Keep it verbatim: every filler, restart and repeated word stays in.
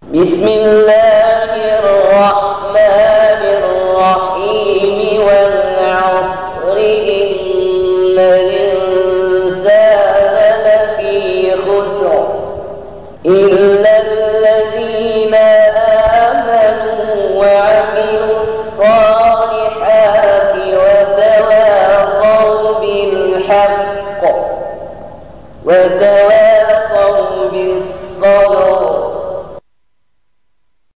بسم الله الرحمن الرحيم والعصر إن الإنسان لفي خسر إلا الذين آمنوا وعملوا الصالحات وتواصوا بالحق وتواصوا